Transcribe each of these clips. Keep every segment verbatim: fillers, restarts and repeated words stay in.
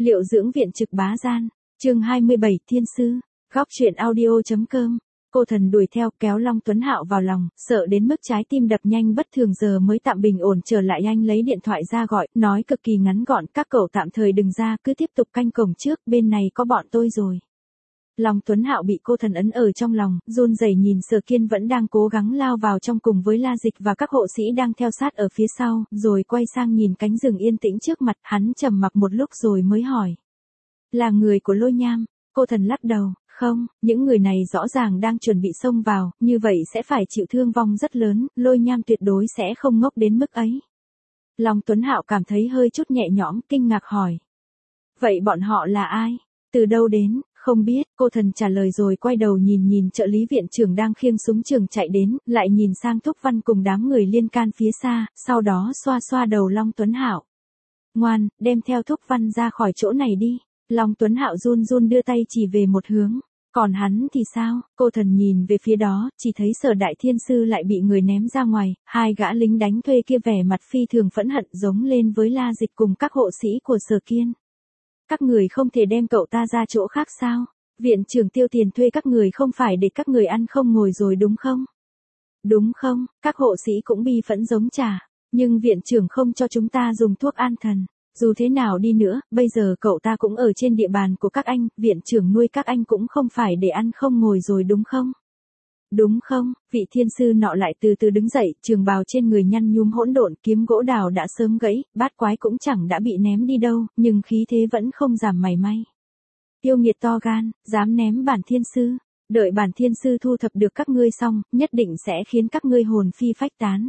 Liệu dưỡng viện trực bá gian, chương hai mươi bảy Thiên sư, góc truyện audio.com. Cô thần đuổi theo kéo Long Tuấn Hạo vào lòng, sợ đến mức trái tim đập nhanh bất thường giờ mới tạm bình ổn trở lại. Anh lấy điện thoại ra gọi, nói cực kỳ ngắn gọn, các cậu tạm thời đừng ra, cứ tiếp tục canh cổng trước, bên này có bọn tôi rồi. Long Tuấn Hạo bị cô thần ấn ở trong lòng, run rẩy nhìn Sở Kiên vẫn đang cố gắng lao vào trong cùng với La Dịch và các hộ sĩ đang theo sát ở phía sau, rồi quay sang nhìn cánh rừng yên tĩnh trước mặt, hắn trầm mặc một lúc rồi mới hỏi. Là người của Lôi Nham? Cô thần lắc đầu, không, những người này rõ ràng đang chuẩn bị xông vào, như vậy sẽ phải chịu thương vong rất lớn, Lôi Nham tuyệt đối sẽ không ngốc đến mức ấy. Long Tuấn Hạo cảm thấy hơi chút nhẹ nhõm, kinh ngạc hỏi. Vậy bọn họ là ai? Từ đâu đến? Không biết, cô thần trả lời rồi quay đầu nhìn nhìn trợ lý viện trưởng đang khiêng súng trường chạy đến, lại nhìn sang Thúc Văn cùng đám người liên can phía xa, sau đó xoa xoa đầu Long Tuấn Hạo. Ngoan, đem theo Thúc Văn ra khỏi chỗ này đi. Long Tuấn Hạo run run đưa tay chỉ về một hướng. Còn hắn thì sao? Cô thần nhìn về phía đó, chỉ thấy Sở Đại Thiên Sư lại bị người ném ra ngoài, hai gã lính đánh thuê kia vẻ mặt phi thường phẫn hận giống lên với La Dịch cùng các hộ sĩ của Sở Kiên. Các người không thể đem cậu ta ra chỗ khác sao? Viện trưởng tiêu tiền thuê các người không phải để các người ăn không ngồi rồi đúng không? Đúng không? Các hộ sĩ cũng bi phẫn giống trả. Nhưng viện trưởng không cho chúng ta dùng thuốc an thần. Dù thế nào đi nữa, bây giờ cậu ta cũng ở trên địa bàn của các anh, viện trưởng nuôi các anh cũng không phải để ăn không ngồi rồi đúng không? Đúng không? Vị thiên sư nọ lại từ từ đứng dậy, trường bào trên người nhăn nhúm hỗn độn, kiếm gỗ đào đã sớm gãy, bát quái cũng chẳng đã bị ném đi đâu, nhưng khí thế vẫn không giảm mảy may. Yêu nghiệt to gan, dám ném bản thiên sư, đợi bản thiên sư thu thập được các ngươi xong, nhất định sẽ khiến các ngươi hồn phi phách tán.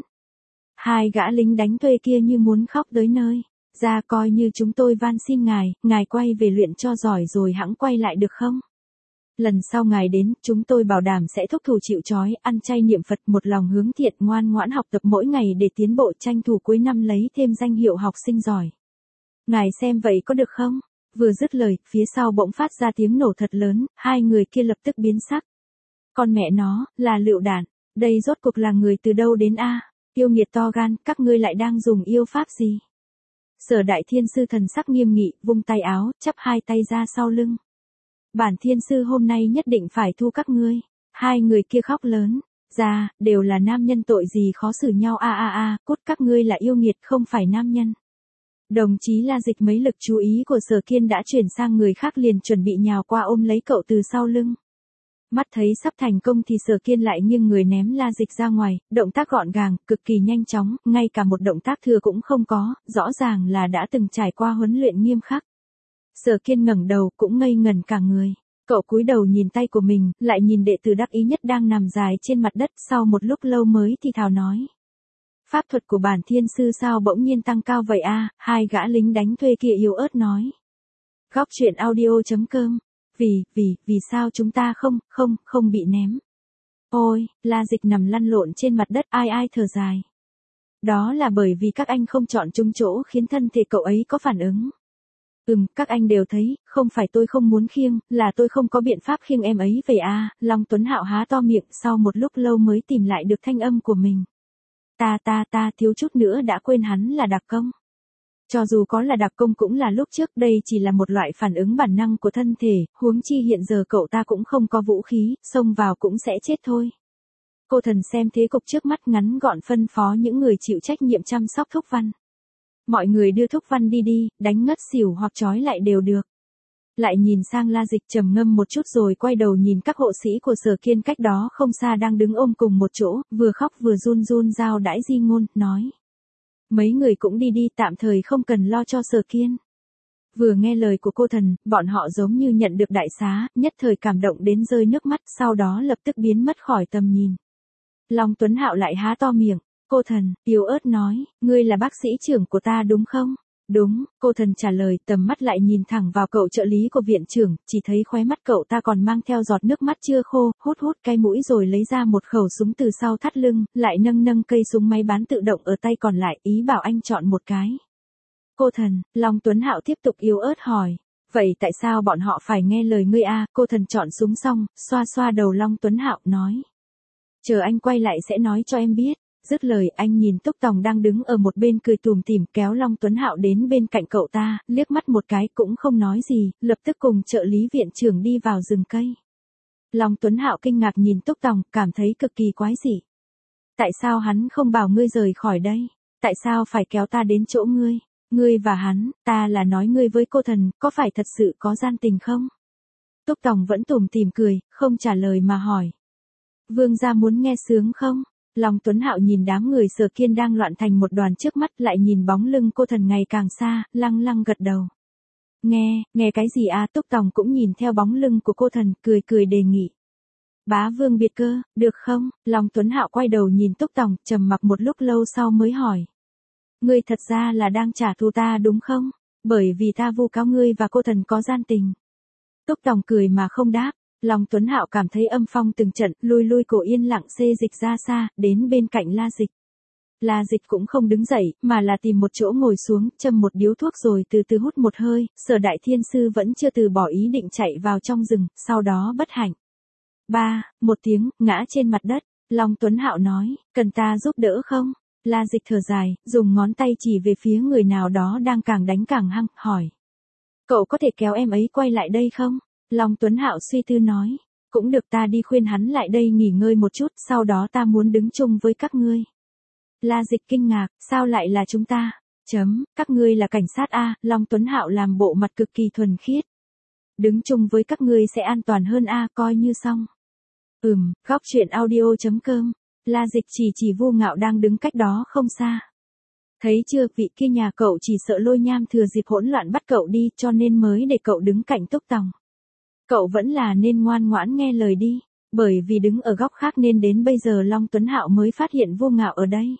Hai gã lính đánh thuê kia như muốn khóc tới nơi. Ra coi như chúng tôi van xin ngài, ngài quay về luyện cho giỏi rồi hẵng quay lại được không? Lần sau ngài đến, chúng tôi bảo đảm sẽ thúc thủ chịu trói, ăn chay niệm Phật, một lòng hướng thiện, ngoan ngoãn học tập mỗi ngày để tiến bộ, tranh thủ cuối năm lấy thêm danh hiệu học sinh giỏi. Ngài xem vậy có được không? Vừa dứt lời, phía sau bỗng phát ra tiếng nổ thật lớn, hai người kia lập tức biến sắc. Con mẹ nó, là lựu đạn, đây rốt cuộc là người từ đâu đến a? Yêu nghiệt to gan, các ngươi lại đang dùng yêu pháp gì? Sở Đại Thiên Sư thần sắc nghiêm nghị, vung tay áo, chắp hai tay ra sau lưng. Bản thiên sư hôm nay nhất định phải thu các ngươi. Hai người kia khóc lớn. Ra, đều là nam nhân tội gì khó xử nhau a a a, cút các ngươi là yêu nghiệt không phải nam nhân. Đồng chí La Dịch mấy lực chú ý của Sở Kiên đã chuyển sang người khác liền chuẩn bị nhào qua ôm lấy cậu từ sau lưng. Mắt thấy sắp thành công thì Sở Kiên lại nghiêng người ném La Dịch ra ngoài, động tác gọn gàng, cực kỳ nhanh chóng, ngay cả một động tác thừa cũng không có, rõ ràng là đã từng trải qua huấn luyện nghiêm khắc. Sở Kiên ngẩng đầu cũng ngây ngẩn cả người. Cậu cúi đầu nhìn tay của mình, lại nhìn đệ tử đắc ý nhất đang nằm dài trên mặt đất, sau một lúc lâu mới thì thào nói. Pháp thuật của bản thiên sư sao bỗng nhiên tăng cao vậy a? Hai gã lính đánh thuê kia yếu ớt nói. Góc truyện audio.com. Vì, vì, vì sao chúng ta không, không, không bị ném? Ôi, La Dịch nằm lăn lộn trên mặt đất ai ai thở dài. Đó là bởi vì các anh không chọn trúng chỗ khiến thân thể cậu ấy có phản ứng. Ừm, các anh đều thấy, không phải tôi không muốn khiêng, là tôi không có biện pháp khiêng em ấy về a. Long Tuấn Hạo há to miệng sau một lúc lâu mới tìm lại được thanh âm của mình. Ta ta ta thiếu chút nữa đã quên hắn là đặc công. Cho dù có là đặc công cũng là lúc trước, đây chỉ là một loại phản ứng bản năng của thân thể, huống chi hiện giờ cậu ta cũng không có vũ khí, xông vào cũng sẽ chết thôi. Cô thần xem thế cục trước mắt ngắn gọn phân phó những người chịu trách nhiệm chăm sóc Thúc Văn. Mọi người đưa Thúc Văn đi đi, đánh ngất xỉu hoặc trói lại đều được. Lại nhìn sang La Dịch trầm ngâm một chút rồi quay đầu nhìn các hộ sĩ của Sở Kiên cách đó không xa đang đứng ôm cùng một chỗ, vừa khóc vừa run run giao đãi di ngôn, nói. Mấy người cũng đi đi, tạm thời không cần lo cho Sở Kiên. Vừa nghe lời của cô thần, bọn họ giống như nhận được đại xá, nhất thời cảm động đến rơi nước mắt, sau đó lập tức biến mất khỏi tầm nhìn. Long Tuấn Hạo lại há to miệng. Cô thần, yếu ớt nói, ngươi là bác sĩ trưởng của ta đúng không? Đúng, cô thần trả lời, tầm mắt lại nhìn thẳng vào cậu trợ lý của viện trưởng, chỉ thấy khóe mắt cậu ta còn mang theo giọt nước mắt chưa khô, hút hút cái mũi rồi lấy ra một khẩu súng từ sau thắt lưng, lại nâng nâng cây súng máy bán tự động ở tay còn lại, ý bảo anh chọn một cái. Cô thần, Long Tuấn Hạo tiếp tục yếu ớt hỏi, vậy tại sao bọn họ phải nghe lời ngươi a? Cô thần chọn súng xong, xoa xoa đầu Long Tuấn Hạo, nói. Chờ anh quay lại sẽ nói cho em biết. Dứt lời anh nhìn Túc Tòng đang đứng ở một bên cười tủm tỉm kéo Long Tuấn Hạo đến bên cạnh cậu ta, liếc mắt một cái cũng không nói gì, lập tức cùng trợ lý viện trưởng đi vào rừng cây. Long Tuấn Hạo kinh ngạc nhìn Túc Tòng, cảm thấy cực kỳ quái dị. Tại sao hắn không bảo ngươi rời khỏi đây? Tại sao phải kéo ta đến chỗ ngươi? Ngươi và hắn, ta là nói ngươi với cô thần, có phải thật sự có gian tình không? Túc Tòng vẫn tủm tỉm cười, không trả lời mà hỏi. Vương gia muốn nghe sướng không? Long Tuấn Hạo nhìn đám người Sở Kiên đang loạn thành một đoàn trước mắt, lại nhìn bóng lưng cô thần ngày càng xa, lăng lăng gật đầu. Nghe, nghe cái gì à? Túc Tòng cũng nhìn theo bóng lưng của cô thần, cười cười đề nghị. Bá vương biệt cơ, được không? Long Tuấn Hạo quay đầu nhìn Túc Tòng, trầm mặc một lúc lâu sau mới hỏi. Ngươi thật ra là đang trả thù ta đúng không? Bởi vì ta vu cáo ngươi và cô thần có gian tình. Túc Tòng cười mà không đáp. Long Tuấn Hạo cảm thấy âm phong từng trận, lui lui cổ yên lặng xê dịch ra xa, đến bên cạnh La Dịch. La Dịch cũng không đứng dậy, mà là tìm một chỗ ngồi xuống, châm một điếu thuốc rồi từ từ hút một hơi, Sở Đại Thiên Sư vẫn chưa từ bỏ ý định chạy vào trong rừng, sau đó bất hạnh. Ba, một tiếng, ngã trên mặt đất, Long Tuấn Hạo nói, cần ta giúp đỡ không? La Dịch thở dài, dùng ngón tay chỉ về phía người nào đó đang càng đánh càng hăng, hỏi. Cậu có thể kéo em ấy quay lại đây không? Long Tuấn Hạo suy tư nói, cũng được, ta đi khuyên hắn lại đây nghỉ ngơi một chút, sau đó ta muốn đứng chung với các ngươi. La Dịch kinh ngạc, sao lại là chúng ta? Chấm, các ngươi là cảnh sát a? Long Tuấn Hạo làm bộ mặt cực kỳ thuần khiết. Đứng chung với các ngươi sẽ an toàn hơn a, coi như xong. Ừm, góc truyện audio chấm com. La Dịch chỉ chỉ Vu Ngạo đang đứng cách đó không xa. Thấy chưa, vị kia nhà cậu chỉ sợ Lôi Nham thừa dịp hỗn loạn bắt cậu đi, cho nên mới để cậu đứng cạnh Túc Tòng. Cậu vẫn là nên ngoan ngoãn nghe lời đi, bởi vì đứng ở góc khác nên đến bây giờ Long Tuấn Hạo mới phát hiện Vu Ngạo ở đây.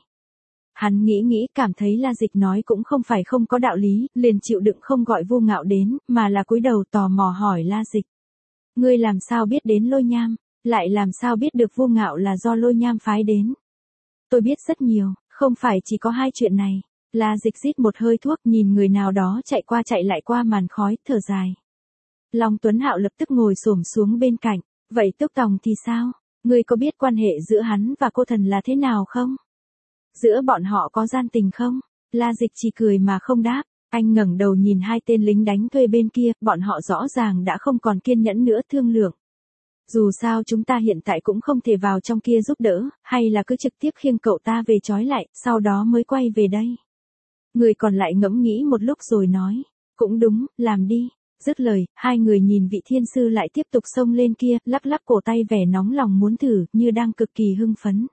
Hắn nghĩ nghĩ cảm thấy La Dịch nói cũng không phải không có đạo lý, liền chịu đựng không gọi Vu Ngạo đến, mà là cúi đầu tò mò hỏi La Dịch. Ngươi làm sao biết đến Lôi Nham, lại làm sao biết được Vu Ngạo là do Lôi Nham phái đến? Tôi biết rất nhiều, không phải chỉ có hai chuyện này. La Dịch rít một hơi thuốc nhìn người nào đó chạy qua chạy lại qua màn khói, thở dài. Long Tuấn Hạo lập tức ngồi xổm xuống bên cạnh, vậy Túc Tòng thì sao? Ngươi có biết quan hệ giữa hắn và cô thần là thế nào không? Giữa bọn họ có gian tình không? La Dịch chỉ cười mà không đáp, anh ngẩng đầu nhìn hai tên lính đánh thuê bên kia, bọn họ rõ ràng đã không còn kiên nhẫn nữa, thương lượng. Dù sao chúng ta hiện tại cũng không thể vào trong kia giúp đỡ, hay là cứ trực tiếp khiêng cậu ta về trói lại, sau đó mới quay về đây. Người còn lại ngẫm nghĩ một lúc rồi nói, cũng đúng, làm đi. Dứt lời, hai người nhìn vị thiên sư lại tiếp tục xông lên kia, lắc lắc cổ tay vẻ nóng lòng muốn thử, như đang cực kỳ hưng phấn.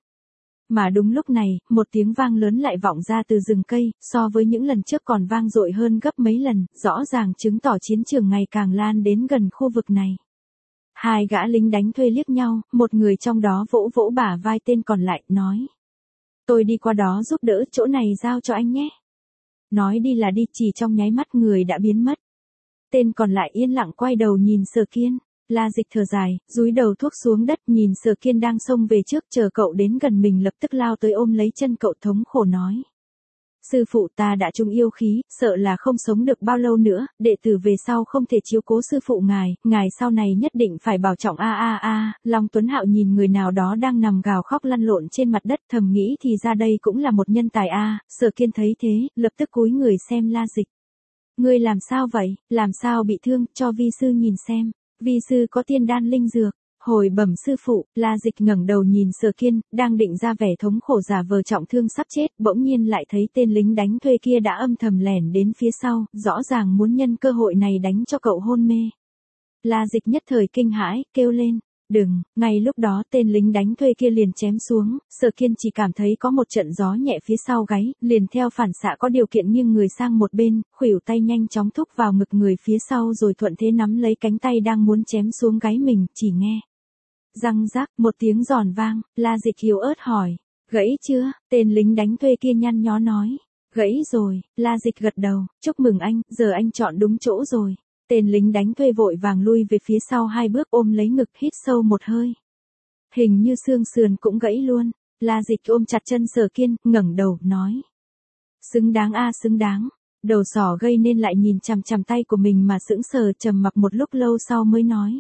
Mà đúng lúc này, một tiếng vang lớn lại vọng ra từ rừng cây, so với những lần trước còn vang dội hơn gấp mấy lần, rõ ràng chứng tỏ chiến trường ngày càng lan đến gần khu vực này. Hai gã lính đánh thuê liếc nhau, một người trong đó vỗ vỗ bả vai tên còn lại, nói. Tôi đi qua đó giúp đỡ, chỗ này giao cho anh nhé. Nói đi là đi, chỉ trong nháy mắt người đã biến mất. Tên còn lại yên lặng quay đầu nhìn Sở Kiên. La Dịch thở dài, dúi đầu thuốc xuống đất, nhìn Sở Kiên đang xông về trước, chờ cậu đến gần mình lập tức lao tới ôm lấy chân cậu, thống khổ nói. Sư phụ, ta đã trúng yêu khí, sợ là không sống được bao lâu nữa, đệ tử về sau không thể chiếu cố sư phụ ngài, ngài sau này nhất định phải bảo trọng a a a. Long Tuấn Hạo nhìn người nào đó đang nằm gào khóc lăn lộn trên mặt đất, thầm nghĩ thì ra đây cũng là một nhân tài a. Sở Kiên thấy thế, lập tức cúi người xem La Dịch. Ngươi làm sao vậy, làm sao bị thương, cho vi sư nhìn xem. Vi sư có tiên đan linh dược. Hồi bẩm sư phụ, La Dịch ngẩng đầu nhìn Sở Kiên, đang định ra vẻ thống khổ giả vờ trọng thương sắp chết, bỗng nhiên lại thấy tên lính đánh thuê kia đã âm thầm lẻn đến phía sau, rõ ràng muốn nhân cơ hội này đánh cho cậu hôn mê. La Dịch nhất thời kinh hãi, kêu lên, đừng, ngay lúc đó tên lính đánh thuê kia liền chém xuống, Sở Kiên chỉ cảm thấy có một trận gió nhẹ phía sau gáy, liền theo phản xạ có điều kiện nghiêng người sang một bên, khuỷu tay nhanh chóng thúc vào ngực người phía sau rồi thuận thế nắm lấy cánh tay đang muốn chém xuống gáy mình, chỉ nghe. Răng rắc, một tiếng giòn vang, La Dịch yếu ớt hỏi, gãy chưa? Tên lính đánh thuê kia nhăn nhó nói, gãy rồi. La Dịch gật đầu, chúc mừng anh, giờ anh chọn đúng chỗ rồi. Tên lính đánh thuê vội vàng lui về phía sau hai bước, ôm lấy ngực, hít sâu một hơi. Hình như xương sườn cũng gãy luôn. La Dịch ôm chặt chân Sở Kiên, ngẩng đầu, nói. Xứng đáng a xứng đáng. Đầu sỏ gây nên lại nhìn chằm chằm tay của mình mà sững sờ, trầm mặc một lúc lâu sau mới nói.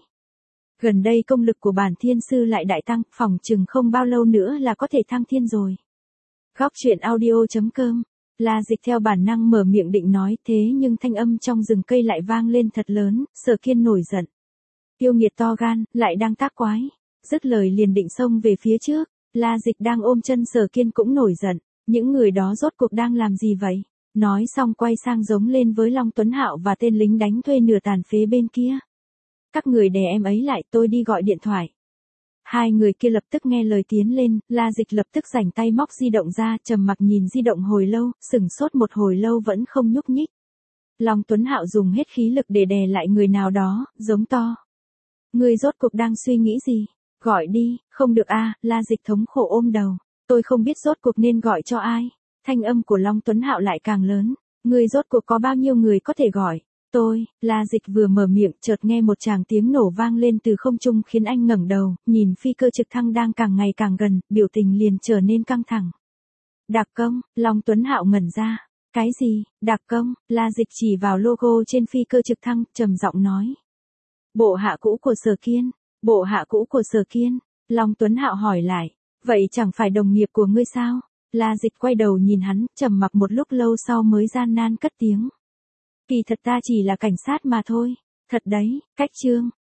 Gần đây công lực của bản thiên sư lại đại tăng, phỏng chừng không bao lâu nữa là có thể thăng thiên rồi. Góc chuyện audio chấm com. La Dịch theo bản năng mở miệng định nói thế nhưng thanh âm trong rừng cây lại vang lên thật lớn, Sở Kiên nổi giận. Yêu nghiệt to gan, lại đang tác quái. Dứt lời liền định xông về phía trước, La Dịch đang ôm chân Sở Kiên cũng nổi giận. Những người đó rốt cuộc đang làm gì vậy? Nói xong quay sang giống lên với Long Tuấn Hạo và tên lính đánh thuê nửa tàn phế bên kia. Các người đè em ấy lại, tôi đi gọi điện thoại. Hai người kia lập tức nghe lời tiến lên, La Dịch lập tức rảnh tay móc di động ra, trầm mặc nhìn di động hồi lâu, sửng sốt một hồi lâu vẫn không nhúc nhích. Long Tuấn Hạo dùng hết khí lực để đè lại người nào đó, giống to. Người rốt cuộc đang suy nghĩ gì? Gọi đi, không được a, La Dịch thống khổ ôm đầu. Tôi không biết rốt cuộc nên gọi cho ai. Thanh âm của Long Tuấn Hạo lại càng lớn. Người rốt cuộc có bao nhiêu người có thể gọi? Tôi, La Dịch vừa mở miệng, chợt nghe một tràng tiếng nổ vang lên từ không trung khiến anh ngẩng đầu, nhìn phi cơ trực thăng đang càng ngày càng gần, biểu tình liền trở nên căng thẳng. Đặc công, Long Tuấn Hạo ngẩn ra. Cái gì, đặc công? La Dịch chỉ vào logo trên phi cơ trực thăng, trầm giọng nói. Bộ hạ cũ của Sở Kiên, bộ hạ cũ của Sở Kiên. Long Tuấn Hạo hỏi lại, vậy chẳng phải đồng nghiệp của ngươi sao? La Dịch quay đầu nhìn hắn, trầm mặc một lúc lâu sau mới gian nan cất tiếng. Kỳ thật ta chỉ là cảnh sát mà thôi. Thật đấy, cách chương.